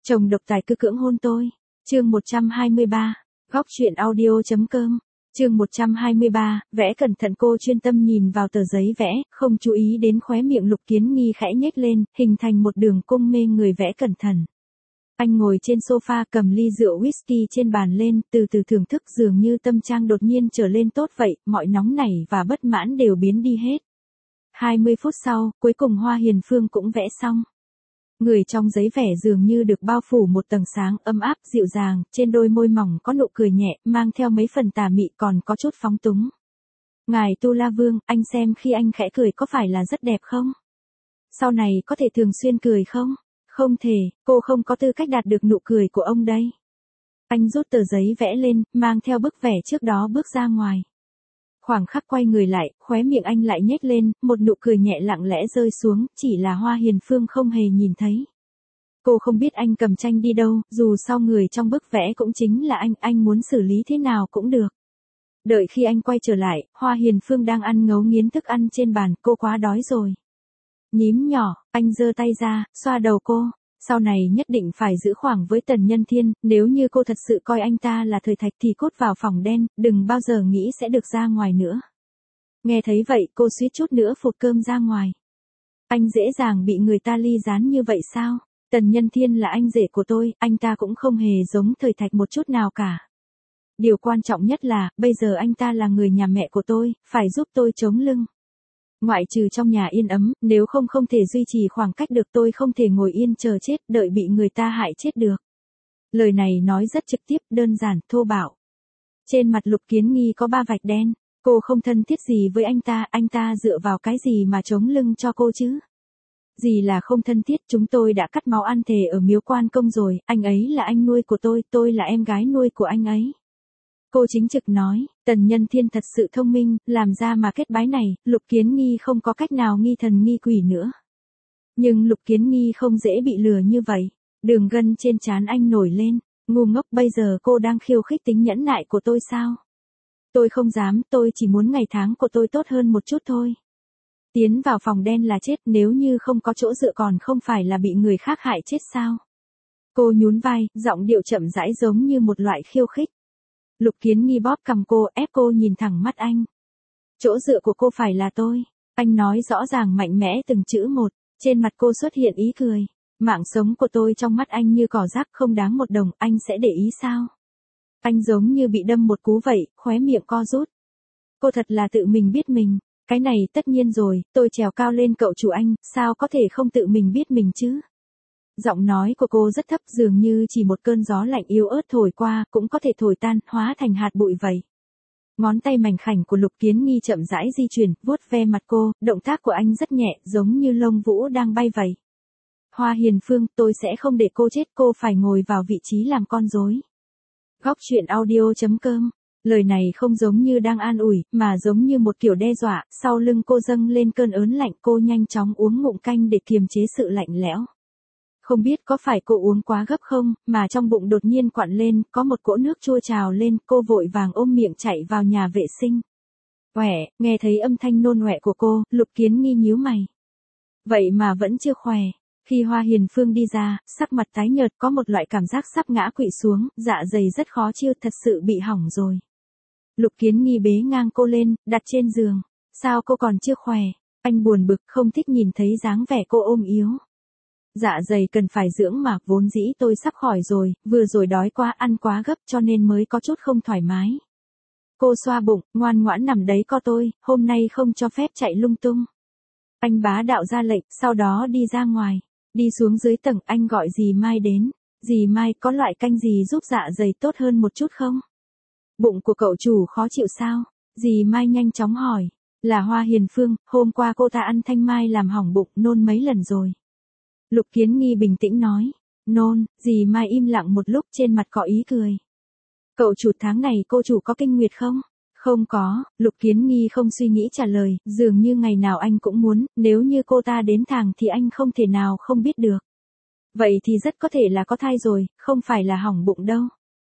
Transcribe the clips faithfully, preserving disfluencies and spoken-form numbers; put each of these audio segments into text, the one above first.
Chồng độc tài cứ cưỡng hôn tôi. Chương một trăm hai mươi ba. Góc truyện audio.com. Chương một trăm hai mươi ba, vẽ cẩn thận. Cô chuyên tâm nhìn vào tờ giấy vẽ, không chú ý đến khóe miệng Lục Kiến Nghi khẽ nhếch lên, hình thành một đường cong mê người. Vẽ cẩn thận. Anh ngồi trên sofa cầm ly rượu whisky trên bàn lên, từ từ thưởng thức, dường như tâm trạng đột nhiên trở lên tốt vậy, mọi nóng nảy và bất mãn đều biến đi hết. hai mươi phút sau, cuối cùng Hoa Hiền Phương cũng vẽ xong. Người trong giấy vẽ dường như được bao phủ một tầng sáng ấm áp dịu dàng, trên đôi môi mỏng có nụ cười nhẹ, mang theo mấy phần tà mị còn có chút phóng túng. Ngài Tu La Vương, anh xem khi anh khẽ cười có phải là rất đẹp không? Sau này có thể thường xuyên cười không? Không thể, cô không có tư cách đạt được nụ cười của ông đây. Anh rút tờ giấy vẽ lên, mang theo bức vẽ trước đó bước ra ngoài. Khoảng khắc quay người lại, khóe miệng anh lại nhếch lên, một nụ cười nhẹ lặng lẽ rơi xuống, chỉ là Hoa Hiền Phương không hề nhìn thấy. Cô không biết anh cầm tranh đi đâu, dù sao người trong bức vẽ cũng chính là anh, anh muốn xử lý thế nào cũng được. Đợi khi anh quay trở lại, Hoa Hiền Phương đang ăn ngấu nghiến thức ăn trên bàn, cô quá đói rồi. Nhím nhỏ, anh giơ tay ra, xoa đầu cô. Sau này nhất định phải giữ khoảng với Tần Nhân Thiên, nếu như cô thật sự coi anh ta là thời thạch thì cút vào phòng đen, đừng bao giờ nghĩ sẽ được ra ngoài nữa. Nghe thấy vậy, cô suýt chút nữa phụt cơm ra ngoài. Anh dễ dàng bị người ta ly gián như vậy sao? Tần Nhân Thiên là anh rể của tôi, anh ta cũng không hề giống thời thạch một chút nào cả. Điều quan trọng nhất là, bây giờ anh ta là người nhà mẹ của tôi, phải giúp tôi chống lưng. Ngoại trừ trong nhà yên ấm, nếu không không thể duy trì khoảng cách được, tôi không thể ngồi yên chờ chết, đợi bị người ta hại chết được. Lời này nói rất trực tiếp, đơn giản, thô bạo. Trên mặt Lục Kiến Nghi có ba vạch đen, cô không thân thiết gì với anh ta, anh ta dựa vào cái gì mà chống lưng cho cô chứ? Gì là không thân thiết, chúng tôi đã cắt máu ăn thề ở Miếu Quan Công rồi, anh ấy là anh nuôi của tôi, tôi là em gái nuôi của anh ấy. Cô chính trực nói, Tần Nhân Thiên thật sự thông minh, làm ra mà kết bái này, Lục Kiến Nghi không có cách nào nghi thần nghi quỷ nữa. Nhưng Lục Kiến Nghi không dễ bị lừa như vậy, đường gân trên trán anh nổi lên, ngu ngốc, bây giờ cô đang khiêu khích tính nhẫn nại của tôi sao? Tôi không dám, tôi chỉ muốn ngày tháng của tôi tốt hơn một chút thôi. Tiến vào phòng đen là chết, nếu như không có chỗ dựa còn không phải là bị người khác hại chết sao? Cô nhún vai, giọng điệu chậm rãi giống như một loại khiêu khích. Lục Kiến Nghi bóp cằm cô, ép cô nhìn thẳng mắt anh. Chỗ dựa của cô phải là tôi. Anh nói rõ ràng mạnh mẽ từng chữ một, trên mặt cô xuất hiện ý cười. Mạng sống của tôi trong mắt anh như cỏ rác không đáng một đồng, anh sẽ để ý sao? Anh giống như bị đâm một cú vậy, khóe miệng co rút. Cô thật là tự mình biết mình. Cái này tất nhiên rồi, tôi trèo cao lên cậu chủ anh, sao có thể không tự mình biết mình chứ? Giọng nói của cô rất thấp, dường như chỉ một cơn gió lạnh yếu ớt thổi qua, cũng có thể thổi tan, hóa thành hạt bụi vậy. Ngón tay mảnh khảnh của Lục Kiến Nghi chậm rãi di chuyển, vuốt ve mặt cô, động tác của anh rất nhẹ, giống như lông vũ đang bay vậy. Hoa Hiền Phương, tôi sẽ không để cô chết, cô phải ngồi vào vị trí làm con rối. Góc truyện audio.com. Lời này không giống như đang an ủi, mà giống như một kiểu đe dọa, sau lưng cô dâng lên cơn ớn lạnh, cô nhanh chóng uống ngụm canh để kiềm chế sự lạnh lẽo. Không biết có phải cô uống quá gấp không, mà trong bụng đột nhiên quặn lên, có một cỗ nước chua trào lên, cô vội vàng ôm miệng chạy vào nhà vệ sinh. Oẻ, nghe thấy âm thanh nôn ọe của cô, Lục Kiến Nghi nhíu mày. Vậy mà vẫn chưa khỏe. Khi Hoa Hiền Phương đi ra, sắc mặt tái nhợt, có một loại cảm giác sắp ngã quỵ xuống, dạ dày rất khó chịu, thật sự bị hỏng rồi. Lục Kiến Nghi bế ngang cô lên, đặt trên giường. Sao cô còn chưa khỏe? Anh buồn bực, không thích nhìn thấy dáng vẻ cô ôm yếu. Dạ dày cần phải dưỡng mà, vốn dĩ tôi sắp khỏi rồi, vừa rồi đói quá, ăn quá gấp cho nên mới có chút không thoải mái. Cô xoa bụng, ngoan ngoãn nằm đấy co tôi, hôm nay không cho phép chạy lung tung. Anh bá đạo ra lệnh, sau đó đi ra ngoài. Đi xuống dưới tầng, anh gọi dì Mai đến. Dì Mai, có loại canh gì giúp dạ dày tốt hơn một chút không? Bụng của cậu chủ khó chịu sao? Dì Mai nhanh chóng hỏi. Là Hoa Hiền Phương, hôm qua cô ta ăn thanh mai làm hỏng bụng, nôn mấy lần rồi. Lục Kiến Nghi bình tĩnh nói. Nôn, dì Mai im lặng một lúc, trên mặt có ý cười. Cậu chủ, tháng này cô chủ có kinh nguyệt không? Không có, Lục Kiến Nghi không suy nghĩ trả lời, dường như ngày nào anh cũng muốn, nếu như cô ta đến thẳng thì anh không thể nào không biết được. Vậy thì rất có thể là có thai rồi, không phải là hỏng bụng đâu.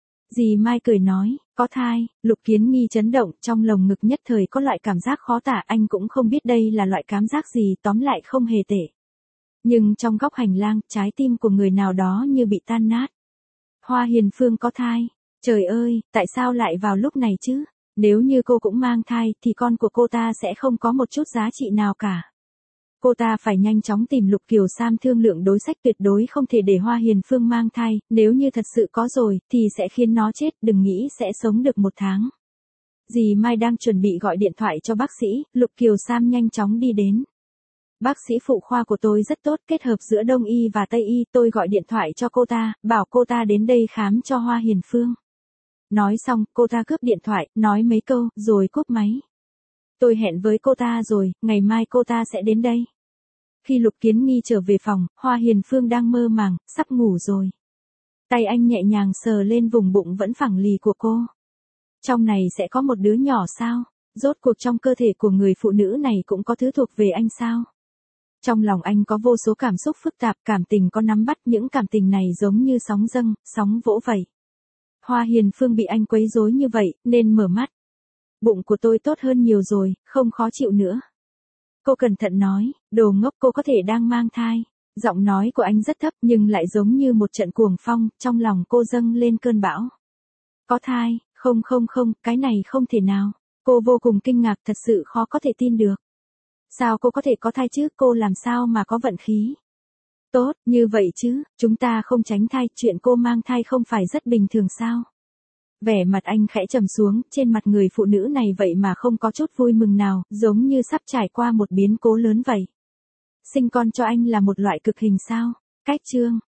Dì Mai cười nói, có thai, Lục Kiến Nghi chấn động, trong lồng ngực nhất thời có loại cảm giác khó tả, anh cũng không biết đây là loại cảm giác gì, tóm lại không hề tệ. Nhưng trong góc hành lang, trái tim của người nào đó như bị tan nát. Hoa Hiền Phương có thai. Trời ơi, tại sao lại vào lúc này chứ? Nếu như cô cũng mang thai thì con của cô ta sẽ không có một chút giá trị nào cả. Cô ta phải nhanh chóng tìm Lục Kiều Sam thương lượng đối sách, tuyệt đối không thể để Hoa Hiền Phương mang thai, nếu như thật sự có rồi thì sẽ khiến nó chết, đừng nghĩ sẽ sống được một tháng. Dì Mai đang chuẩn bị gọi điện thoại cho bác sĩ, Lục Kiều Sam nhanh chóng đi đến. Bác sĩ phụ khoa của tôi rất tốt, kết hợp giữa Đông y và Tây y, tôi gọi điện thoại cho cô ta, bảo cô ta đến đây khám cho Hoa Hiền Phương. Nói xong, cô ta cướp điện thoại, nói mấy câu, rồi cúp máy. Tôi hẹn với cô ta rồi, ngày mai cô ta sẽ đến đây. Khi Lục Kiến Nghi trở về phòng, Hoa Hiền Phương đang mơ màng, sắp ngủ rồi. Tay anh nhẹ nhàng sờ lên vùng bụng vẫn phẳng lì của cô. Trong này sẽ có một đứa nhỏ sao? Rốt cuộc trong cơ thể của người phụ nữ này cũng có thứ thuộc về anh sao? Trong lòng anh có vô số cảm xúc phức tạp, cảm tình có nắm bắt, những cảm tình này giống như sóng dâng, sóng vỗ vậy. Hoa Hiền Phương bị anh quấy rối như vậy, nên mở mắt. Bụng của tôi tốt hơn nhiều rồi, không khó chịu nữa. Cô cẩn thận nói, đồ ngốc, cô có thể đang mang thai. Giọng nói của anh rất thấp nhưng lại giống như một trận cuồng phong, trong lòng cô dâng lên cơn bão. Có thai, không không không, cái này không thể nào. Cô vô cùng kinh ngạc, thật sự khó có thể tin được. Sao cô có thể có thai chứ, cô làm sao mà có vận khí? Tốt, như vậy chứ, chúng ta không tránh thai, chuyện cô mang thai không phải rất bình thường sao? Vẻ mặt anh khẽ trầm xuống, trên mặt người phụ nữ này vậy mà không có chút vui mừng nào, giống như sắp trải qua một biến cố lớn vậy. Sinh con cho anh là một loại cực hình sao? Cách chương